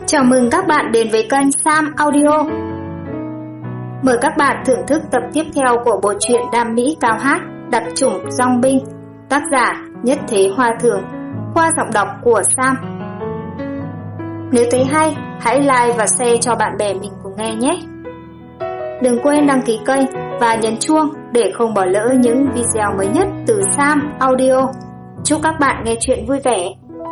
Chào mừng các bạn đến với kênh Sam Audio. Mời các bạn thưởng thức tập tiếp theo của bộ truyện Đam Mỹ Cao Hát Đặc chủng Dong Binh, tác giả Nhất Thế Hoa Thường, qua giọng đọc của Sam. Nếu thấy hay, hãy like và share cho bạn bè mình cùng nghe nhé. Đừng quên đăng ký kênh và nhấn chuông để không bỏ lỡ những video mới nhất từ Sam Audio. Chúc các bạn nghe chuyện vui vẻ.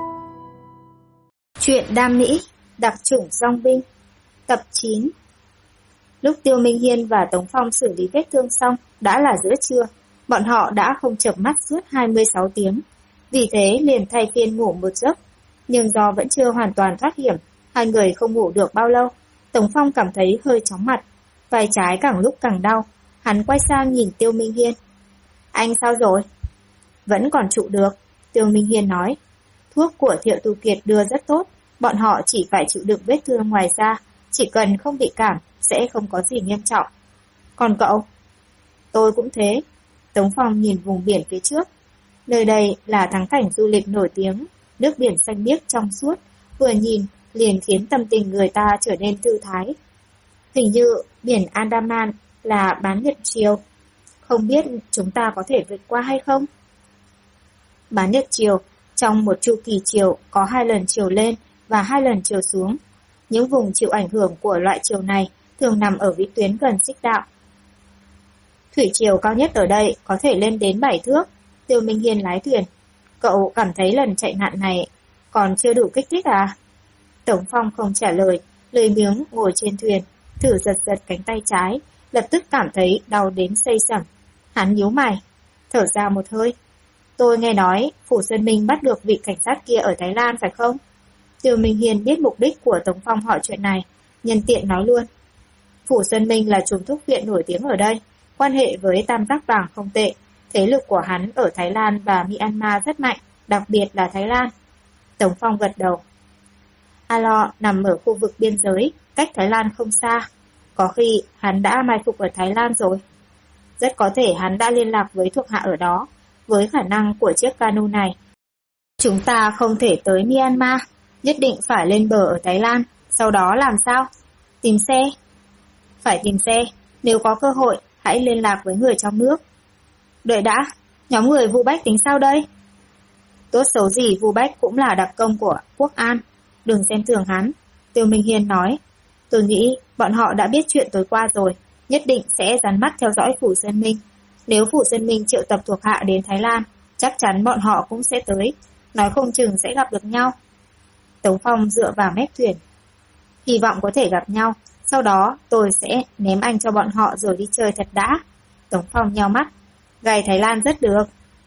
Truyện Đam Mỹ Đặc chủng Dong Binh, tập 9. Lúc Tiêu Minh Hiên và Tống Phong xử lý vết thương xong, đã là giữa trưa. Bọn họ đã không chợp mắt suốt 26 tiếng. Vì thế liền thay phiên ngủ một giấc. Nhưng do vẫn chưa hoàn toàn thoát hiểm, hai người không ngủ được bao lâu. Tống Phong cảm thấy hơi chóng mặt, vai trái càng lúc càng đau. Hắn quay sang nhìn Tiêu Minh Hiên. Anh sao rồi? Vẫn còn trụ được, Tiêu Minh Hiên nói. Thuốc của Thiệu Tu Kiệt đưa rất tốt. Bọn họ chỉ phải chịu đựng vết thương ngoài da, chỉ cần không bị cảm sẽ không có gì nghiêm trọng. Còn cậu? Tôi cũng thế. Tống Phong nhìn vùng biển phía trước. Nơi đây là thắng cảnh du lịch nổi tiếng, nước biển xanh biếc trong suốt, vừa nhìn liền khiến tâm tình người ta trở nên thư thái. Hình như biển Andaman là bán nhật chiều. Không biết chúng ta có thể vượt qua hay không? Bán nhật chiều, trong một chu kỳ chiều có 2 lần chiều lên và 2 lần chiều xuống. Những vùng chịu ảnh hưởng của loại chiều này thường nằm ở vĩ tuyến gần xích đạo. Thủy chiều cao nhất ở đây có thể lên đến 7 thước. Tiêu Minh Hiên lái thuyền. Cậu cảm thấy lần chạy nạn này còn chưa đủ kích thích à? Tống Phong không trả lời, lười biếng ngồi trên thuyền, thử giật giật cánh tay trái, lập tức cảm thấy đau đến xây sẩm. Hắn nhíu mày, thở ra một hơi. Tôi nghe nói Phủ Sơn Minh bắt được vị cảnh sát kia ở Thái Lan phải không? Tiêu Minh Hiên biết mục đích của Tống Phong hỏi chuyện này, nhân tiện nói luôn. Phủ Sơn Minh là trùm thuốc viện nổi tiếng ở đây, quan hệ với Tam Giác Vàng không tệ. Thế lực của hắn ở Thái Lan và Myanmar rất mạnh, đặc biệt là Thái Lan. Tống Phong gật đầu. Alo nằm ở khu vực biên giới, cách Thái Lan không xa. Có khi hắn đã mai phục ở Thái Lan rồi. Rất có thể hắn đã liên lạc với thuộc hạ ở đó. Với khả năng của chiếc cano này, chúng ta không thể tới Myanmar, nhất định phải lên bờ ở Thái Lan. Sau đó làm sao? Tìm xe. Phải tìm xe, nếu có cơ hội, hãy liên lạc với người trong nước. Đợi đã, nhóm người Vu Bách tính sao đây? Tốt xấu gì Vu Bách cũng là đặc công của Quốc An, đừng xem thường hắn. Tiêu Minh Hiên nói. Tôi nghĩ bọn họ đã biết chuyện tối qua rồi, nhất định sẽ dán mắt theo dõi Phủ Sơn Minh. Nếu Phủ Sơn Minh triệu tập thuộc hạ đến Thái Lan, chắc chắn bọn họ cũng sẽ tới, nói không chừng sẽ gặp được nhau. Tống Phong dựa vào mép thuyền. Hy vọng có thể gặp nhau, sau đó tôi sẽ ném anh cho bọn họ rồi đi chơi thật đã. Tống Phong nheo mắt. Gầy Thái Lan rất được.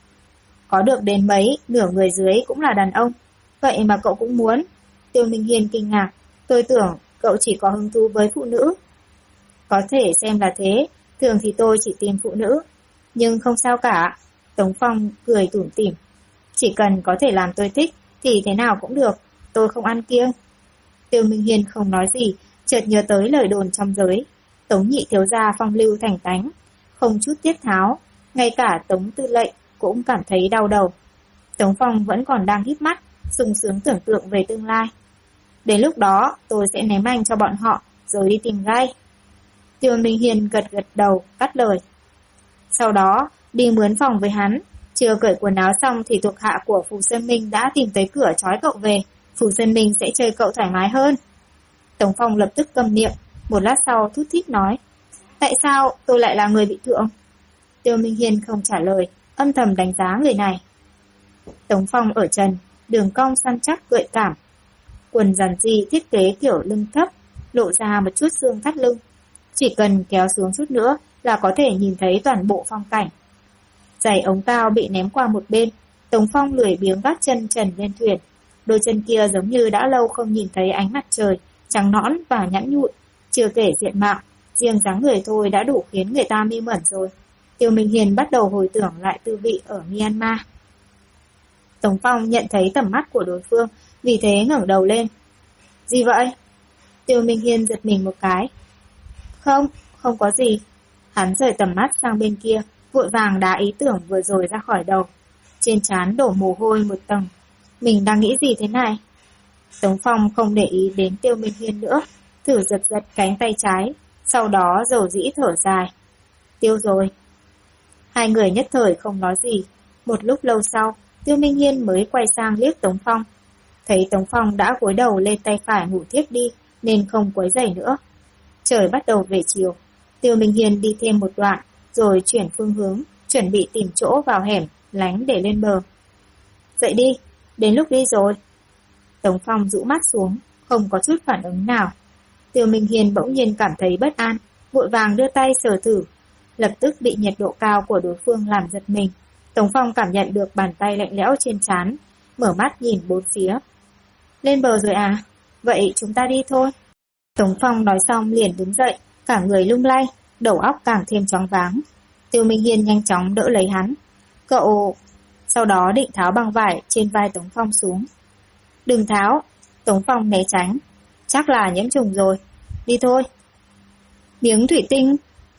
Có được đến mấy, nửa người dưới cũng là đàn ông. Vậy mà cậu cũng muốn? Tiêu Minh Hiên kinh ngạc. Tôi tưởng cậu chỉ có hứng thú với phụ nữ. Có thể xem là thế, thường thì tôi chỉ tìm phụ nữ. Nhưng không sao cả. Tống Phong cười tủm tỉm. Chỉ cần có thể làm tôi thích thì thế nào cũng được, tôi không ăn kiêng. Tiêu Minh Hiên không nói gì, chợt nhớ tới lời đồn trong giới. Tống nhị thiếu gia phong lưu thành tánh, không chút tiết tháo, ngay cả Tống tư lệnh cũng cảm thấy đau đầu. Tống Phong vẫn còn đang híp mắt, sung sướng tưởng tượng về tương lai. Đến lúc đó tôi sẽ ném anh cho bọn họ rồi đi tìm gai. Tiêu Minh Hiên gật gật đầu, cắt lời. Sau đó đi mướn phòng với hắn. Chưa cởi quần áo xong thì thuộc hạ của Phủ Sơn Minh đã tìm tới cửa trói cậu về. Phủ Sơn Minh sẽ chơi cậu thoải mái hơn. Tống Phong lập tức câm miệng, một lát sau thút thít nói. Tại sao tôi lại là người bị thượng? Tiêu Minh Hiên không trả lời, âm thầm đánh giá người này. Tống Phong ở trần, đường cong săn chắc gợi cảm. Quần giản dị thiết kế kiểu lưng thấp, lộ ra một chút xương thắt lưng. Chỉ cần kéo xuống chút nữa là có thể nhìn thấy toàn bộ phong cảnh. Giày ống cao bị ném qua một bên, Tống Phong lười biếng gác chân trần lên thuyền. Đôi chân kia giống như đã lâu không nhìn thấy ánh mặt trời, trắng nõn và nhẵn nhụi. Chưa kể diện mạo, riêng dáng người thôi đã đủ khiến người ta mê mẩn rồi. Tiêu Minh Hiên bắt đầu hồi tưởng lại tư vị ở Myanmar. Tống Phong nhận thấy tầm mắt của đối phương, vì thế ngẩng đầu lên. Gì vậy? Tiêu Minh Hiên giật mình một cái. Không có gì. Hắn rời tầm mắt sang bên kia, vội vàng đá ý tưởng vừa rồi ra khỏi đầu. Trên trán đổ mồ hôi một tầng. Mình đang nghĩ gì thế này? Tống Phong không để ý đến Tiêu Minh Hiên nữa, thử giật giật cánh tay trái, sau đó dầu dĩ thở dài. Tiêu rồi. Hai người nhất thời không nói gì. Một lúc lâu sau, Tiêu Minh Hiên mới quay sang liếc Tống Phong. Thấy Tống Phong đã gối đầu lên tay phải ngủ thiếp đi, nên không quấy rầy nữa. Trời bắt đầu về chiều. Tiêu Minh Hiên đi thêm một đoạn, rồi chuyển phương hướng, chuẩn bị tìm chỗ vào hẻm, lánh để lên bờ. Dậy đi, đến lúc đi rồi. Tống Phong rũ mắt xuống, không có chút phản ứng nào. Tiêu Minh Hiên bỗng nhiên cảm thấy bất an, vội vàng đưa tay sờ thử, lập tức bị nhiệt độ cao của đối phương làm giật mình. Tống Phong cảm nhận được bàn tay lạnh lẽo trên trán, mở mắt nhìn bốn phía. Lên bờ rồi à? Vậy chúng ta đi thôi. Tống Phong nói xong liền đứng dậy, cả người lung lay, đầu óc càng thêm choáng váng. Tiêu Minh Hiên nhanh chóng đỡ lấy hắn. Cậu... Sau đó định tháo băng vải trên vai Tống Phong xuống. Đừng tháo. Tống Phong né tránh. Chắc là nhiễm trùng rồi. Đi thôi. Miếng thủy tinh.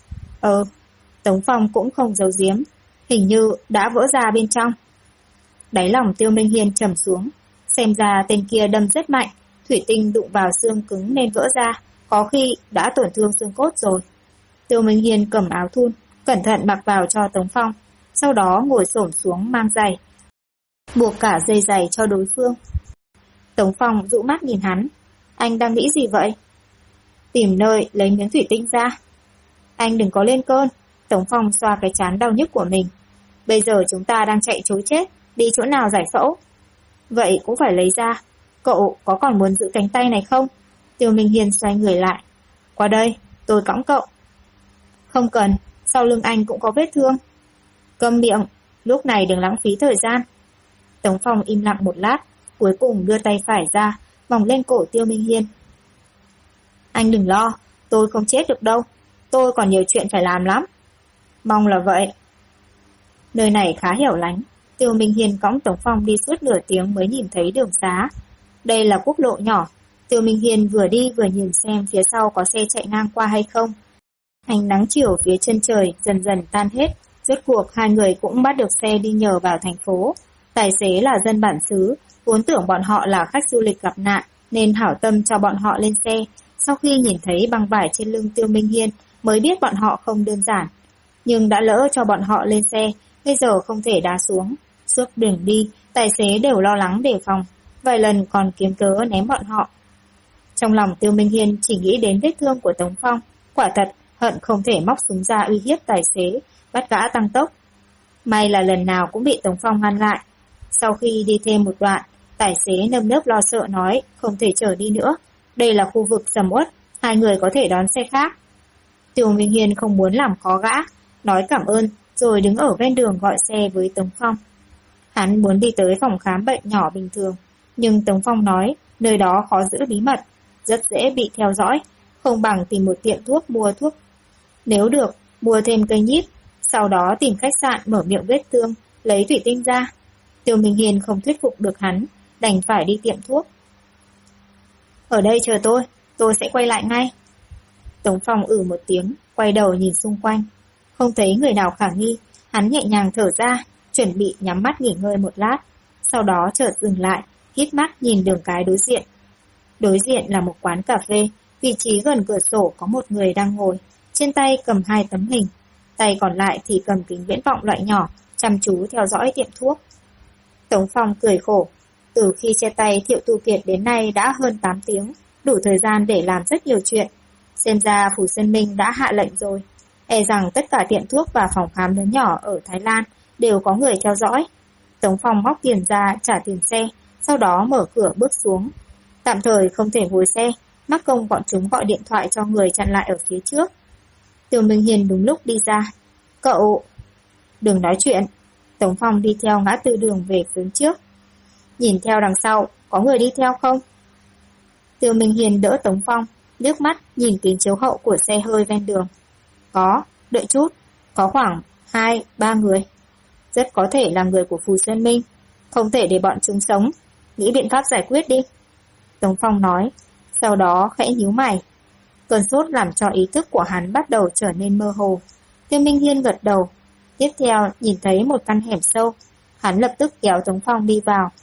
Tống Phong cũng không giấu giếm. Hình như đã vỡ ra bên trong. Đáy lòng Tiêu Minh Hiên trầm xuống. Xem ra tên kia đâm rất mạnh. Thủy tinh đụng vào xương cứng nên vỡ ra. Có khi đã tổn thương xương cốt rồi. Tiêu Minh Hiên cầm áo thun, cẩn thận mặc vào cho Tống Phong. Sau đó ngồi xổm xuống mang giày, buộc cả dây giày cho đối phương. Tống Phong dụ mắt nhìn hắn. Anh đang nghĩ gì vậy? Tìm nơi lấy miếng thủy tinh ra. Anh đừng có lên cơn. Tống Phong xoa cái trán đau nhức của mình. Bây giờ chúng ta đang chạy trối chết, đi chỗ nào giải phẫu? Vậy cũng phải lấy ra. Cậu có còn muốn giữ cánh tay này không? Tiêu Minh Hiên xoay người lại. Qua đây, tôi cõng cậu. Không cần, sau lưng anh cũng có vết thương. Câm miệng, lúc này đừng lãng phí thời gian. Tống Phong im lặng một lát, cuối cùng đưa tay phải ra, vòng lên cổ Tiêu Minh Hiên. Anh đừng lo, tôi không chết được đâu. Tôi còn nhiều chuyện phải làm lắm. Mong là vậy. Nơi này khá hẻo lánh. Tiêu Minh Hiên cõng Tống Phong đi suốt nửa tiếng mới nhìn thấy đường xá. Đây là quốc lộ nhỏ. Tiêu Minh Hiên vừa đi vừa nhìn xem phía sau có xe chạy ngang qua hay không. Ánh nắng chiều phía chân trời dần dần tan hết. Rốt cuộc hai người cũng bắt được xe đi nhờ vào thành phố. Tài xế là dân bản xứ, vốn tưởng bọn họ là khách du lịch gặp nạn nên hảo tâm cho bọn họ lên xe. Sau khi nhìn thấy băng vải trên lưng Tiêu Minh Hiên mới biết bọn họ không đơn giản. Nhưng đã lỡ cho bọn họ lên xe, bây giờ không thể đá xuống. Suốt đường đi, tài xế đều lo lắng đề phòng, vài lần còn kiếm cớ ném bọn họ. Trong lòng Tiêu Minh Hiên chỉ nghĩ đến vết thương của Tống Phong, quả thật hận không thể móc súng ra uy hiếp tài xế, bắt gã tăng tốc. May là lần nào cũng bị Tống Phong ngăn lại. Sau khi đi thêm một đoạn, tài xế nơm nớp lo sợ nói không thể chở đi nữa. Đây là khu vực sầm uất, hai người có thể đón xe khác. Tiêu Minh Hiên không muốn làm khó gã, nói cảm ơn, rồi đứng ở ven đường gọi xe với Tống Phong. Hắn muốn đi tới phòng khám bệnh nhỏ bình thường, nhưng Tống Phong nói nơi đó khó giữ bí mật, rất dễ bị theo dõi, không bằng tìm một tiệm thuốc mua thuốc. Nếu được, mua thêm cây nhíp, sau đó tìm khách sạn mở miệng vết thương, lấy thủy tinh ra. Tiêu Minh Hiên không thuyết phục được hắn, đành phải đi tiệm thuốc. Ở đây chờ tôi sẽ quay lại ngay. Tống Phong một tiếng, quay đầu nhìn xung quanh. Không thấy người nào khả nghi, hắn nhẹ nhàng thở ra, chuẩn bị nhắm mắt nghỉ ngơi một lát. Sau đó chợt dừng lại, hít mắt nhìn đường cái đối diện. Đối diện là một quán cà phê, vị trí gần cửa sổ có một người đang ngồi, trên tay cầm 2 tấm hình, tay còn lại thì cầm kính viễn vọng loại nhỏ, chăm chú theo dõi tiệm thuốc. Tống Phong cười khổ, từ khi chia tay Thiệu Tu Kiệt đến nay đã hơn 8 tiếng, đủ thời gian để làm rất nhiều chuyện. Xem ra Phủ Sơn Minh đã hạ lệnh rồi, e rằng tất cả tiệm thuốc và phòng khám lớn nhỏ ở Thái Lan đều có người theo dõi. Tống Phong móc tiền ra trả tiền xe, sau đó mở cửa bước xuống. Tạm thời không thể ngồi xe, mắc công bọn chúng gọi điện thoại cho người chặn lại ở phía trước. Tiêu Minh Hiên đúng lúc đi ra. Cậu... Đừng nói chuyện. Tống Phong đi theo ngã tư đường về phía trước. Nhìn theo đằng sau, có người đi theo không? Tiêu Minh Hiên đỡ Tống Phong, liếc mắt nhìn kính chiếu hậu của xe hơi ven đường. Có, đợi chút, có khoảng 2-3 người. Rất có thể là người của Phù Sơn Minh. Không thể để bọn chúng sống. Nghĩ biện pháp giải quyết đi. Tống Phong nói, sau đó khẽ nhíu mày. Cơn sốt làm cho ý thức của hắn bắt đầu trở nên mơ hồ. Tiêu Minh Hiên gật đầu. Tiếp theo nhìn thấy một căn hẻm sâu. Hắn lập tức kéo Tống Phong đi vào.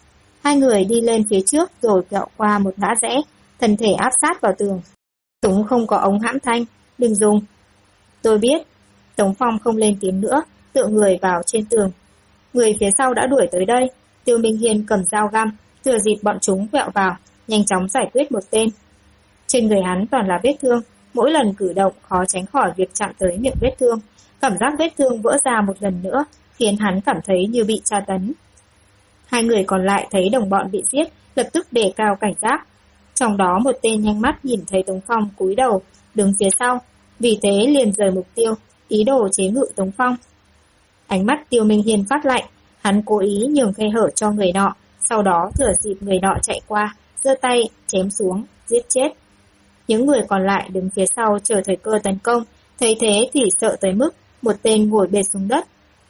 Hai người đi lên phía trước rồi quẹo qua một ngã rẽ, thân thể áp sát vào tường. Súng không có ống hãm thanh, đừng dùng. Tôi biết. Tống Phong không lên tiếng nữa, tựa người vào trên tường. Người phía sau đã đuổi tới đây. Tiêu Minh Hiên cầm dao găm, thừa dịp bọn chúng quẹo vào, nhanh chóng giải quyết một tên. Trên người hắn toàn là vết thương, mỗi lần cử động khó tránh khỏi việc chạm tới miệng vết thương. Cảm giác vết thương vỡ ra một lần nữa, khiến hắn cảm thấy như bị tra tấn. Hai người còn lại thấy đồng bọn bị giết, lập tức đề cao cảnh giác. Trong đó một tên nhanh mắt nhìn thấy Tống Phong cúi đầu, đứng phía sau, vì thế liền rời mục tiêu, ý đồ chế ngự Tống Phong. Ánh mắt Tiêu Minh Hiên phát lạnh, hắn cố ý nhường khe hở cho người nọ, sau đó thừa dịp người nọ chạy qua, giơ tay chém xuống, giết chết. Những người còn lại đứng phía sau chờ thời cơ tấn công, thấy thế thì sợ tới mức một tên ngồi bệt xuống đất.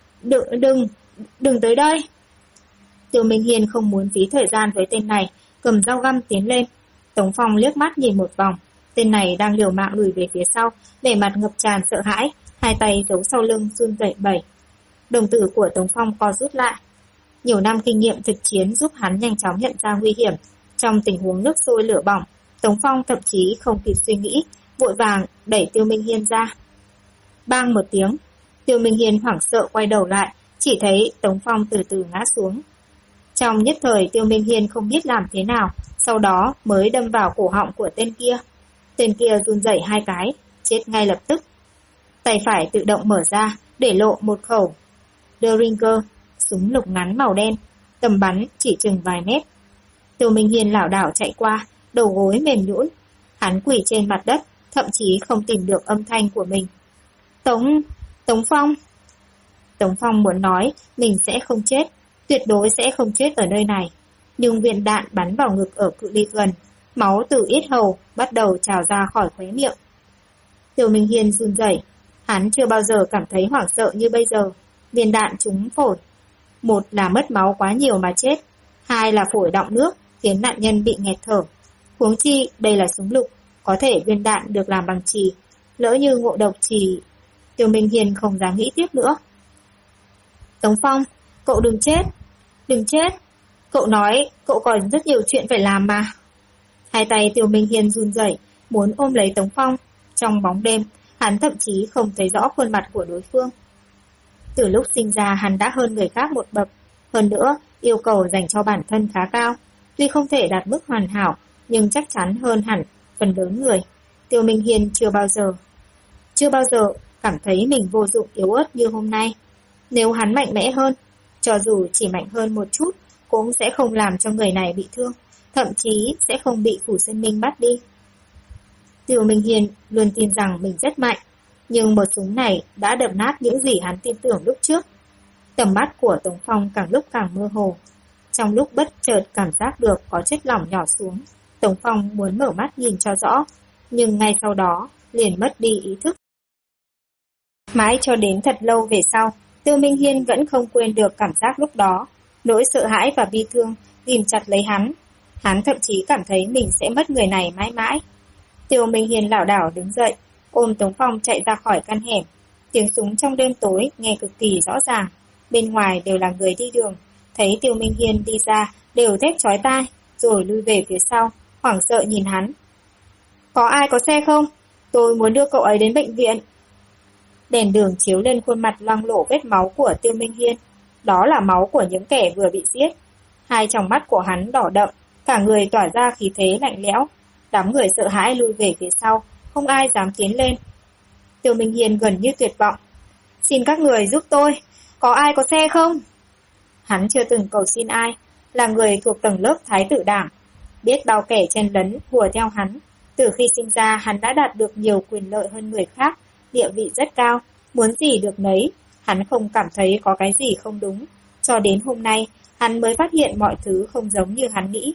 Đừng tới đây. Tiêu Minh Hiên không muốn phí thời gian với tên này, cầm dao găm tiến lên. Tống Phong liếc mắt nhìn một vòng, tên này đang liều mạng lùi về phía sau, vẻ mặt ngập tràn sợ hãi, hai tay giấu sau lưng run rẩy bẩy. Đồng tử của Tống Phong co rút lại. Nhiều năm kinh nghiệm thực chiến giúp hắn nhanh chóng nhận ra nguy hiểm. Trong tình huống nước sôi lửa bỏng, Tống Phong thậm chí không kịp suy nghĩ, vội vàng đẩy Tiêu Minh Hiên ra. Bang một tiếng, Tiêu Minh Hiên hoảng sợ quay đầu lại, chỉ thấy Tống Phong từ từ ngã xuống. Trong nhất thời Tiêu Minh Hiên không biết làm thế nào, sau đó mới đâm vào cổ họng của tên kia. Tên kia run rẩy hai cái, chết ngay lập tức. Tay phải tự động mở ra, để lộ một khẩu Derringer, súng lục ngắn màu đen, tầm bắn chỉ chừng vài mét. Tiêu Minh Hiên lảo đảo chạy qua, đầu gối mềm nhũn, hắn quỳ trên mặt đất, thậm chí không tìm được âm thanh của mình. Tống Phong. Tống Phong muốn nói mình sẽ không chết, tuyệt đối sẽ không chết ở nơi này, nhưng viên đạn bắn vào ngực ở cự ly gần, máu từ yết hầu bắt đầu trào ra khỏi khóe miệng. Tiêu Minh Hiên run rẩy, hắn chưa bao giờ cảm thấy hoảng sợ như bây giờ. Viên đạn trúng phổi, một là mất máu quá nhiều mà chết, hai là phổi đọng nước khiến nạn nhân bị nghẹt thở. Huống chi đây là súng lục, có thể viên đạn được làm bằng chì, lỡ như ngộ độc chì. Tiêu Minh Hiên không dám nghĩ tiếp nữa. Tống Phong, cậu đừng chết, cậu nói cậu còn rất nhiều chuyện phải làm mà. Hai tay Tiêu Minh Hiên run rẩy, muốn ôm lấy Tống Phong. Trong bóng đêm, hắn thậm chí không thấy rõ khuôn mặt của đối phương. Từ lúc sinh ra hắn đã hơn người khác một bậc, hơn nữa yêu cầu dành cho bản thân khá cao. Tuy không thể đạt mức hoàn hảo, nhưng chắc chắn hơn hẳn phần lớn người. Tiêu Minh Hiên chưa bao giờ cảm thấy mình vô dụng yếu ớt như hôm nay. Nếu hắn mạnh mẽ hơn, cho dù chỉ mạnh hơn một chút, cũng sẽ không làm cho người này bị thương, thậm chí sẽ không bị Phủ Sơn Minh bắt đi. Tiêu Minh Hiên luôn tin rằng mình rất mạnh, nhưng một súng này đã đập nát những gì hắn tin tưởng lúc trước. Tầm mắt của Tống Phong càng lúc càng mơ hồ. Trong lúc bất chợt cảm giác được có chất lỏng nhỏ xuống, Tống Phong muốn mở mắt nhìn cho rõ, nhưng ngay sau đó liền mất đi ý thức. Mãi cho đến thật lâu về sau, Tiêu Minh Hiên vẫn không quên được cảm giác lúc đó. Nỗi sợ hãi và bi thương ghim chặt lấy hắn. Hắn thậm chí cảm thấy mình sẽ mất người này mãi mãi. Tiêu Minh Hiên lảo đảo đứng dậy, ôm Tống Phong chạy ra khỏi căn hẻm. Tiếng súng trong đêm tối nghe cực kỳ rõ ràng. Bên ngoài đều là người đi đường, thấy Tiêu Minh Hiên đi ra đều thét chói tai, rồi lui về phía sau, hoảng sợ nhìn hắn. Có ai có xe không? Tôi muốn đưa cậu ấy đến bệnh viện. Đèn đường chiếu lên khuôn mặt loang lổ vết máu của Tiêu Minh Hiên. Đó là máu của những kẻ vừa bị giết. Hai tròng mắt của hắn đỏ đậm, cả người tỏa ra khí thế lạnh lẽo. Đám người sợ hãi lui về phía sau, không ai dám tiến lên. Tiêu Minh Hiên gần như tuyệt vọng. Xin các người giúp tôi, có ai có xe không? Hắn chưa từng cầu xin ai, là người thuộc tầng lớp thái tử đảng. Biết bao kẻ chen lấn hùa theo hắn. Từ khi sinh ra hắn đã đạt được nhiều quyền lợi hơn người khác, địa vị rất cao, muốn gì được nấy. Hắn không cảm thấy có cái gì không đúng. Cho đến hôm nay, hắn mới phát hiện mọi thứ không giống như hắn nghĩ.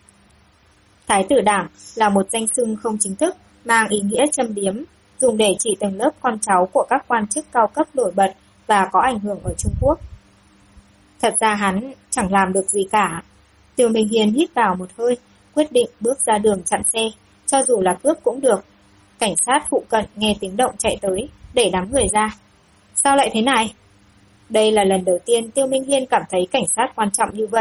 Thái tử đảng là một danh xưng không chính thức, mang ý nghĩa châm biếm, dùng để chỉ tầng lớp con cháu của các quan chức cao cấp nổi bật và có ảnh hưởng ở Trung Quốc. Thật ra hắn chẳng làm được gì cả. Tiêu Minh Hiên hít vào một hơi, quyết định bước ra đường chặn xe, cho dù là cướp cũng được. Cảnh sát phụ cận nghe tiếng động chạy tới, để đám người ra. Sao lại thế này? Đây là lần đầu tiên Tiêu Minh Hiên cảm thấy cảnh sát quan trọng như vậy.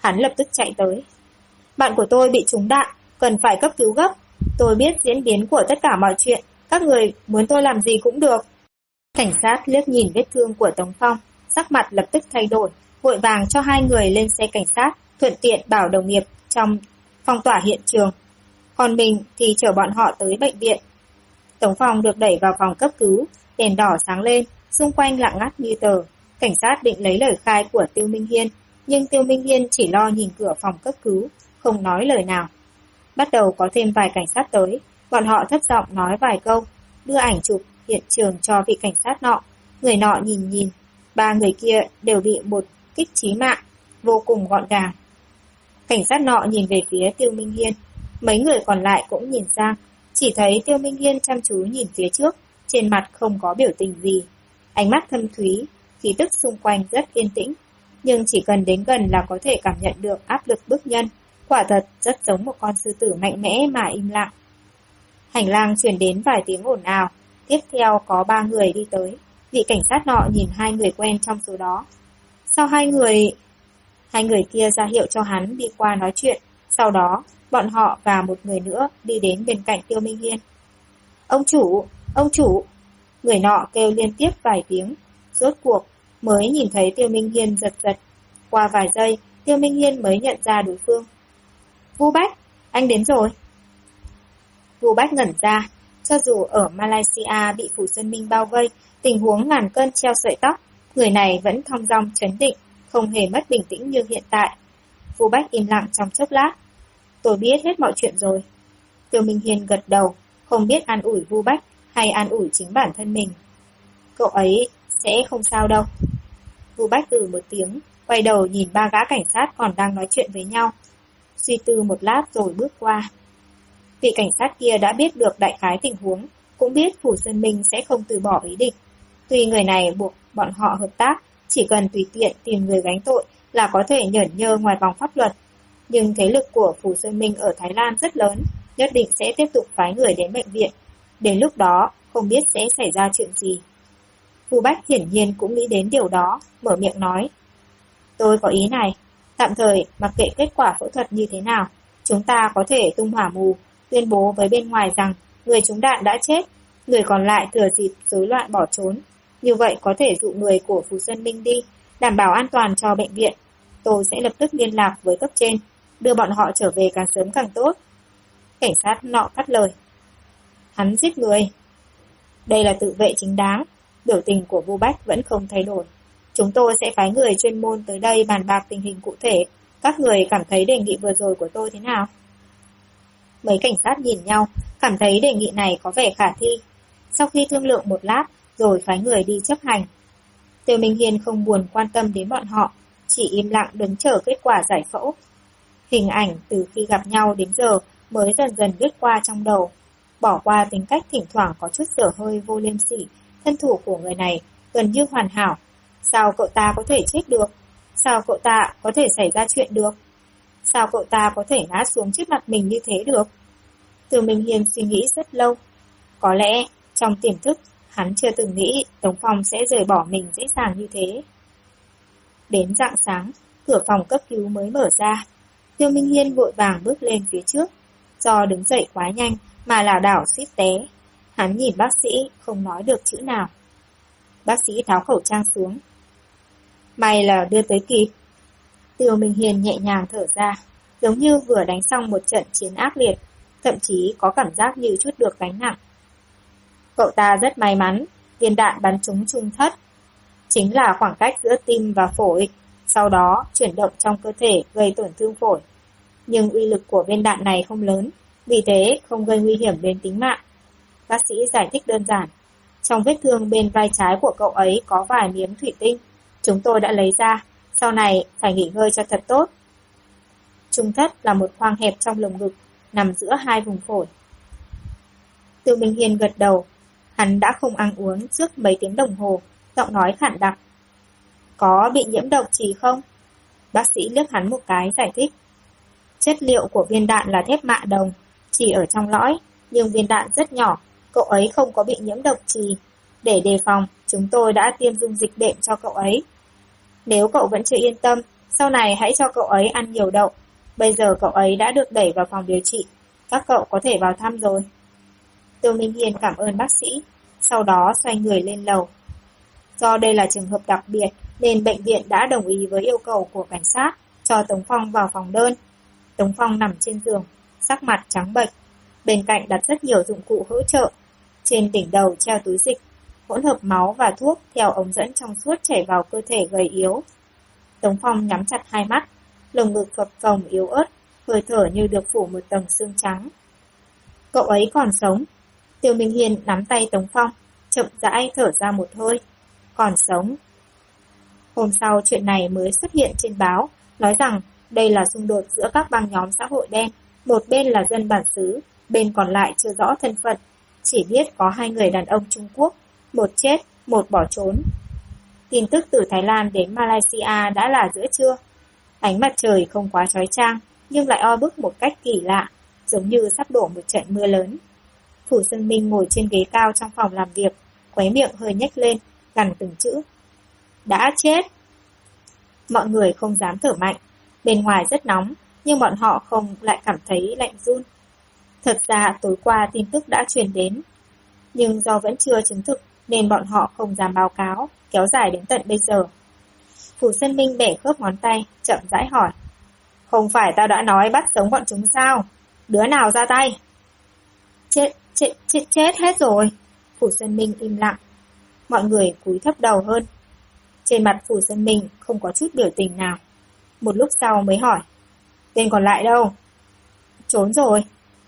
Hắn lập tức chạy tới. Bạn của tôi bị trúng đạn, cần phải cấp cứu gấp. Tôi biết diễn biến của tất cả mọi chuyện, các người muốn tôi làm gì cũng được. Cảnh sát liếc nhìn vết thương của Tống Phong, sắc mặt lập tức thay đổi, vội vàng cho hai người lên xe cảnh sát, thuận tiện bảo đồng nghiệp trong phong tỏa hiện trường. Còn mình thì chở bọn họ tới bệnh viện. Tống Phong được đẩy vào phòng cấp cứu, đèn đỏ sáng lên, xung quanh lặng ngắt như tờ. Cảnh sát định lấy lời khai của Tiêu Minh Hiên, nhưng Tiêu Minh Hiên chỉ lo nhìn cửa phòng cấp cứu, không nói lời nào. Bắt đầu có thêm vài cảnh sát tới, bọn họ thấp giọng nói vài câu, đưa ảnh chụp hiện trường cho vị cảnh sát nọ. Người nọ nhìn, ba người kia đều bị một kích chí mạng, vô cùng gọn gàng. Cảnh sát nọ nhìn về phía Tiêu Minh Hiên, mấy người còn lại cũng nhìn sang, chỉ thấy Tiêu Minh Hiên chăm chú nhìn phía trước, trên mặt không có biểu tình gì. Ánh mắt thâm thúy, khí tức xung quanh rất yên tĩnh, nhưng chỉ cần đến gần là có thể cảm nhận được áp lực bức nhân, quả thật rất giống một con sư tử mạnh mẽ mà im lặng. Hành lang truyền đến vài tiếng ồn ào, tiếp theo có 3 người đi tới, vị cảnh sát nọ nhìn 2 người quen trong số đó. Sau hai người kia ra hiệu cho hắn đi qua nói chuyện, sau đó bọn họ và một người nữa đi đến bên cạnh Tiêu Minh Hiên. Ông chủ, người nọ kêu liên tiếp vài tiếng, rốt cuộc mới nhìn thấy Tiêu Minh Hiên giật. Qua vài giây, Tiêu Minh Hiên mới nhận ra đối phương. Vu Bách, anh đến rồi. Vu Bách ngẩn ra, cho dù ở Malaysia bị Phủ Xuân Minh bao vây, tình huống ngàn cân treo sợi tóc, người này vẫn thong dong trấn định, không hề mất bình tĩnh như hiện tại. Vu Bách im lặng trong chốc lát. Tôi biết hết mọi chuyện rồi. Tiêu Minh Hiên gật đầu, không biết an ủi Vu Bách hay an ủi chính bản thân mình. Cậu ấy sẽ không sao đâu. Vu Bách một tiếng, quay đầu nhìn 3 gã cảnh sát còn đang nói chuyện với nhau. Suy tư một lát rồi bước qua. Vị cảnh sát kia đã biết được đại khái tình huống, cũng biết Phủ Xuân Minh sẽ không từ bỏ ý định. Tuy người này buộc bọn họ hợp tác, chỉ cần tùy tiện tìm người gánh tội là có thể nhởn nhơ ngoài vòng pháp luật. Nhưng thế lực của Phủ Xuân Minh ở Thái Lan rất lớn, nhất định sẽ tiếp tục phái người đến bệnh viện. Đến lúc đó, không biết sẽ xảy ra chuyện gì. Vu Bách hiển nhiên cũng nghĩ đến điều đó, mở miệng nói. Tôi có ý này, tạm thời mặc kệ kết quả phẫu thuật như thế nào, chúng ta có thể tung hỏa mù, tuyên bố với bên ngoài rằng người trúng đạn đã chết, người còn lại thừa dịp rối loạn bỏ trốn. Như vậy có thể dụ người của Phủ Xuân Minh đi, đảm bảo an toàn cho bệnh viện. Tôi sẽ lập tức liên lạc với cấp trên, đưa bọn họ trở về càng sớm càng tốt. Cảnh sát nọ cắt lời. Hắn giết người. Đây là tự vệ chính đáng. Biểu tình của Vu Bách vẫn không thay đổi. Chúng tôi sẽ phái người chuyên môn tới đây bàn bạc tình hình cụ thể. Các người cảm thấy đề nghị vừa rồi của tôi thế nào? Mấy cảnh sát nhìn nhau, cảm thấy đề nghị này có vẻ khả thi. Sau khi thương lượng một lát, rồi phái người đi chấp hành. Tiêu Minh Hiên không buồn quan tâm đến bọn họ, chỉ im lặng đứng chờ kết quả giải phẫu. Hình ảnh từ khi gặp nhau đến giờ mới dần dần lướt qua trong đầu. Bỏ qua tính cách thỉnh thoảng có chút dở hơi vô liêm sỉ, thân thủ của người này gần như hoàn hảo. Sao cậu ta có thể chết được? Sao cậu ta có thể xảy ra chuyện được? Sao cậu ta có thể ngã xuống trước mặt mình như thế được? Tiêu Minh Hiên suy nghĩ rất lâu. Có lẽ trong tiềm thức hắn chưa từng nghĩ Tống Phong sẽ rời bỏ mình dễ dàng như thế. Đến rạng sáng, cửa phòng cấp cứu mới mở ra. Tiêu Minh Hiên vội vàng bước lên phía trước. Do đứng dậy quá nhanh mà lảo đảo suýt té. Hắn nhìn bác sĩ không nói được chữ nào. Bác sĩ tháo khẩu trang xuống. May là đưa tới kịp. Tiêu Minh Hiên nhẹ nhàng thở ra, giống như vừa đánh xong một trận chiến ác liệt, thậm chí có cảm giác như chút được gánh nặng. Cậu ta rất may mắn, viên đạn bắn trúng trung thất, chính là khoảng cách giữa tim và phổi, sau đó chuyển động trong cơ thể gây tổn thương phổi. Nhưng uy lực của viên đạn này không lớn, vì thế không gây nguy hiểm đến tính mạng. Bác sĩ giải thích đơn giản. Trong vết thương bên vai trái của cậu ấy có vài miếng thủy tinh, chúng tôi đã lấy ra, sau này phải nghỉ ngơi cho thật tốt. Trung thất là một khoang hẹp trong lồng ngực, nằm giữa hai vùng phổi. Tiêu Minh Hiên gật đầu, hắn đã không ăn uống trước mấy tiếng đồng hồ, giọng nói khản đặc. Có bị nhiễm độc trì không? Bác sĩ liếc hắn một cái giải thích. Chất liệu của viên đạn là thép mạ đồng, chỉ ở trong lõi, nhưng viên đạn rất nhỏ, cậu ấy không có bị nhiễm độc trì. Để đề phòng, chúng tôi đã tiêm dung dịch đệm cho cậu ấy. Nếu cậu vẫn chưa yên tâm, Sau này hãy cho cậu ấy ăn nhiều đậu. Bây giờ cậu ấy đã được đẩy vào phòng điều trị. Các cậu có thể vào thăm rồi. Tiêu Minh Hiên cảm ơn bác sĩ, sau đó xoay người lên lầu. Do đây là trường hợp đặc biệt nên bệnh viện đã đồng ý với yêu cầu của cảnh sát cho Tống Phong vào phòng đơn. Tống Phong nằm trên giường, sắc mặt trắng bệch. Bên cạnh đặt rất nhiều dụng cụ hỗ trợ. Trên đỉnh đầu treo túi dịch, hỗn hợp máu và thuốc theo ống dẫn trong suốt chảy vào cơ thể gầy yếu. Tống Phong nhắm chặt hai mắt, lồng ngực phập phồng yếu ớt, hơi thở như được phủ một tầng xương trắng. Cậu ấy còn sống. Tiêu Minh Hiên nắm tay Tống Phong, chậm rãi thở ra một hơi. Còn sống. Hôm sau chuyện này mới xuất hiện trên báo, nói rằng đây là xung đột giữa các băng nhóm xã hội đen. Một bên là dân bản xứ, bên còn lại chưa rõ thân phận. Chỉ biết có 2 người đàn ông Trung Quốc, một chết, một bỏ trốn. Tin tức từ Thái Lan đến Malaysia đã là giữa trưa. Ánh mặt trời không quá chói chang, nhưng lại oi bức một cách kỳ lạ, giống như sắp đổ một trận mưa lớn. Phủ Xuân Minh ngồi trên ghế cao trong phòng làm việc, khóe miệng hơi nhếch lên, gằn từng chữ. Đã chết! Mọi người không dám thở mạnh. Bên ngoài rất nóng, nhưng bọn họ không lại cảm thấy lạnh run. Thật ra tối qua tin tức đã truyền đến, nhưng do vẫn chưa chứng thực nên bọn họ không dám báo cáo, kéo dài đến tận bây giờ. Phủ Xuân Minh bẻ khớp ngón tay, chậm rãi hỏi. Không phải tao đã nói bắt sống bọn chúng sao? Đứa nào ra tay? Chết hết rồi. Phủ Xuân Minh im lặng. Mọi người cúi thấp đầu hơn. Trên mặt Phủ Xuân Minh không có chút biểu tình nào. Một lúc sau mới hỏi. Tên còn lại đâu? Trốn rồi.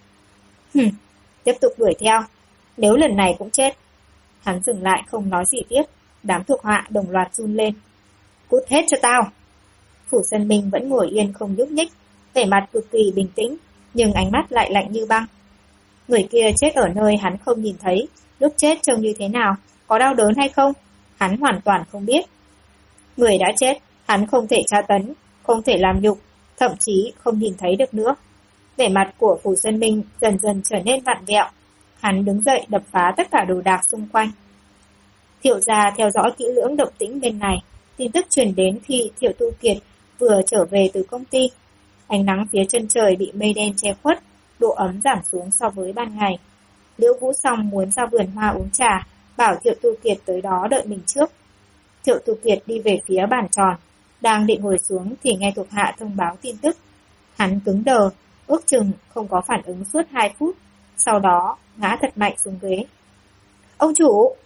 Tiếp tục đuổi theo. Nếu lần này cũng chết. Hắn dừng lại không nói gì tiếp. Đám thuộc hạ đồng loạt run lên. Cút hết cho tao. Phủ Xuân Minh vẫn ngồi yên không nhúc nhích, vẻ mặt cực kỳ bình tĩnh, nhưng ánh mắt lại lạnh như băng. Người kia chết ở nơi hắn không nhìn thấy, lúc chết trông như thế nào, có đau đớn hay không, hắn hoàn toàn không biết. Người đã chết, hắn không thể tra tấn, không thể làm nhục, thậm chí không nhìn thấy được nữa. Vẻ mặt của Phủ Xuân Minh dần dần trở nên vặn vẹo, hắn đứng dậy đập phá tất cả đồ đạc xung quanh. Thiệu gia theo dõi kỹ lưỡng động tĩnh bên này, tin tức truyền đến khi Thiệu Tu Kiệt vừa trở về từ công ty. Ánh nắng phía chân trời bị mây đen che khuất, độ ấm giảm xuống so với ban ngày. Liễu Vũ Song muốn ra vườn hoa uống trà, bảo Thiệu Tu Kiệt tới đó đợi mình trước. Thiệu Tu Kiệt đi về phía bàn tròn, đang định ngồi xuống thì nghe thuộc hạ thông báo tin tức. Hắn cứng đờ, ước chừng không có phản ứng suốt 2 phút, sau đó ngã thật mạnh xuống ghế. Ông chủ!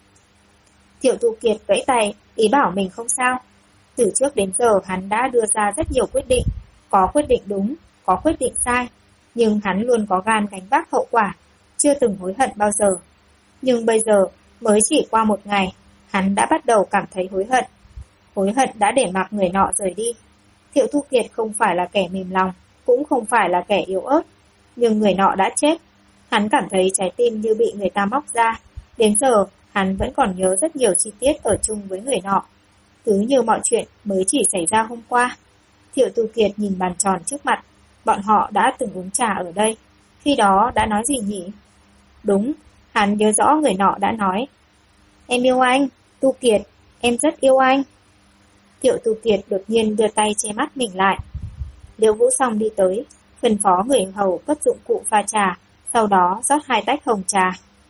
Thiệu Tu Kiệt vẫy tay, ý bảo mình không sao. Từ trước đến giờ hắn đã đưa ra rất nhiều quyết định, có quyết định đúng, có quyết định sai, nhưng hắn luôn có gan gánh vác hậu quả, chưa từng hối hận bao giờ. Nhưng bây giờ, mới chỉ qua 1 ngày, hắn đã bắt đầu cảm thấy hối hận. Hối hận đã để mặc người nọ rời đi. Thiệu Tu Kiệt không phải là kẻ mềm lòng, cũng không phải là kẻ yếu ớt, nhưng người nọ đã chết. Hắn cảm thấy trái tim như bị người ta móc ra. Đến giờ, hắn vẫn còn nhớ rất nhiều chi tiết ở chung với người nọ. Cứ như mọi chuyện mới chỉ xảy ra hôm qua. Thiệu Tu Kiệt nhìn bàn tròn trước mặt. Bọn họ đã từng uống trà ở đây. Khi đó đã nói gì nhỉ? Đúng, hắn nhớ rõ người nọ đã nói. Em yêu anh, Tu Kiệt, em rất yêu anh. Thiệu Tu Kiệt đột nhiên đưa tay che mắt mình lại. Liễu Vũ Song đi tới, phân phó người hầu cất dụng cụ pha trà, sau đó rót 2 tách hồng trà.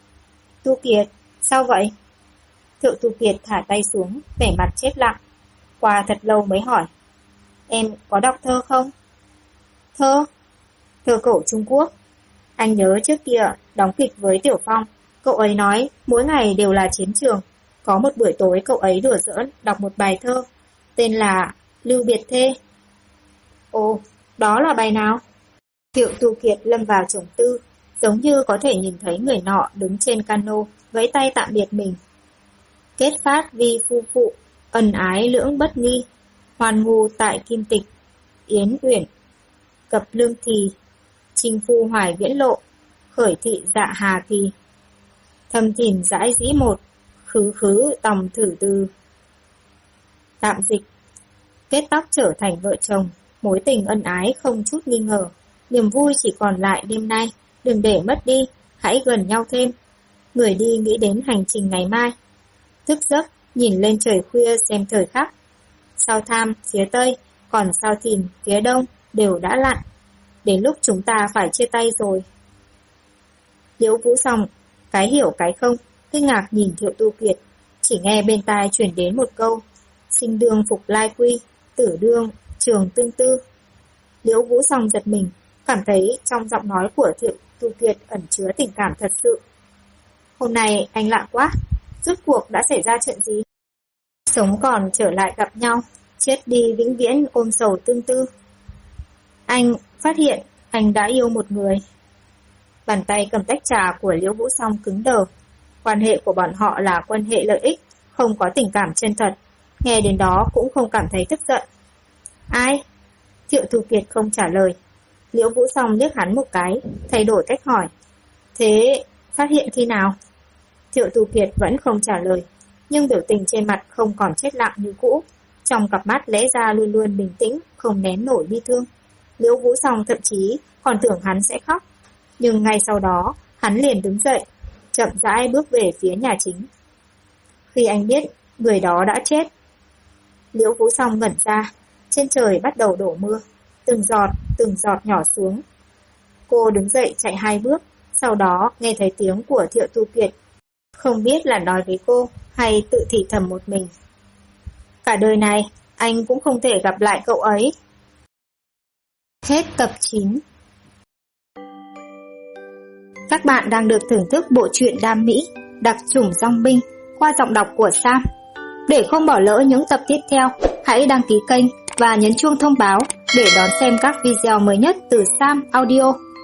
Tu Kiệt, sao vậy? Thiệu Tu Kiệt thả tay xuống, vẻ mặt chết lặng. Qua thật lâu mới hỏi. Em có đọc thơ không? Thơ? Thơ cổ Trung Quốc. Anh nhớ trước kia đóng kịch với Tiểu Phong, cậu ấy nói mỗi ngày đều là chiến trường. Có một buổi tối cậu ấy đùa giỡn đọc một bài thơ, tên là Lưu Biệt Thê. Ồ, đó là bài nào? Thiệu Tu Kiệt lâm vào trầm tư, giống như có thể nhìn thấy người nọ đứng trên cano, vẫy tay tạm biệt mình. Kết phát vi phu phụ, ân ái lưỡng bất nghi, hoàn ngu tại kim tịch, yến uyển, cập lương thì, trinh phu hoài viễn lộ, khởi thị dạ hà kỳ. Thâm thìn dãi dĩ một, khứ khứ tòng thử tư. Tạm dịch. Kết tóc trở thành vợ chồng, mối tình ân ái không chút nghi ngờ. Niềm vui chỉ còn lại đêm nay, đừng để mất đi, hãy gần nhau thêm. Người đi nghĩ đến hành trình ngày mai. Thức giấc, nhìn lên trời khuya xem thời khắc. Sao tham, phía tây, còn sao Thìn phía đông đều đã lặn. Đến lúc chúng ta phải chia tay rồi. Liễu Vũ Song cái hiểu cái không, kinh ngạc nhìn Thiệu Tu Kiệt, chỉ nghe bên tai chuyển đến một câu: sinh đương phục lai quy, tử đương trường tương tư. Liễu Vũ Song giật mình, cảm thấy trong giọng nói của Thiệu Tu Kiệt ẩn chứa tình cảm thật sự. Hôm nay anh lạ quá, rốt cuộc đã xảy ra chuyện gì? Sống còn trở lại gặp nhau, chết đi vĩnh viễn ôm sầu tương tư. Anh phát hiện anh đã yêu một người. Bàn tay cầm tách trà của Liễu Vũ Song cứng đờ. Quan hệ của bọn họ là quan hệ lợi ích, không có tình cảm chân thật. Nghe đến đó cũng không cảm thấy tức giận. Ai? Thiệu Tu Kiệt không trả lời. Liễu Vũ Song liếc hắn một cái, thay đổi cách hỏi. Thế phát hiện khi nào? Thiệu Tu Kiệt vẫn không trả lời, nhưng biểu tình trên mặt không còn chết lặng như cũ. Trong cặp mắt lẽ ra luôn luôn bình tĩnh, không nén nổi bi thương. Liễu Vũ Song thậm chí còn tưởng hắn sẽ khóc. Nhưng ngay sau đó, hắn liền đứng dậy, chậm rãi bước về phía nhà chính. Khi anh biết người đó đã chết, Liễu Vũ Song ngẩn ra, trên trời bắt đầu đổ mưa, từng giọt nhỏ xuống. Cô đứng dậy chạy 2 bước, sau đó nghe thấy tiếng của Thiệu Tu Kiệt. Không biết là nói với cô hay tự thì thầm một mình. Cả đời này, anh cũng không thể gặp lại cậu ấy. Hết tập 9. Các bạn đang được thưởng thức bộ truyện đam mỹ Đặc chủng dong binh qua giọng đọc của Sam. Để không bỏ lỡ những tập tiếp theo, hãy đăng ký kênh và nhấn chuông thông báo để đón xem các video mới nhất từ Sam Audio.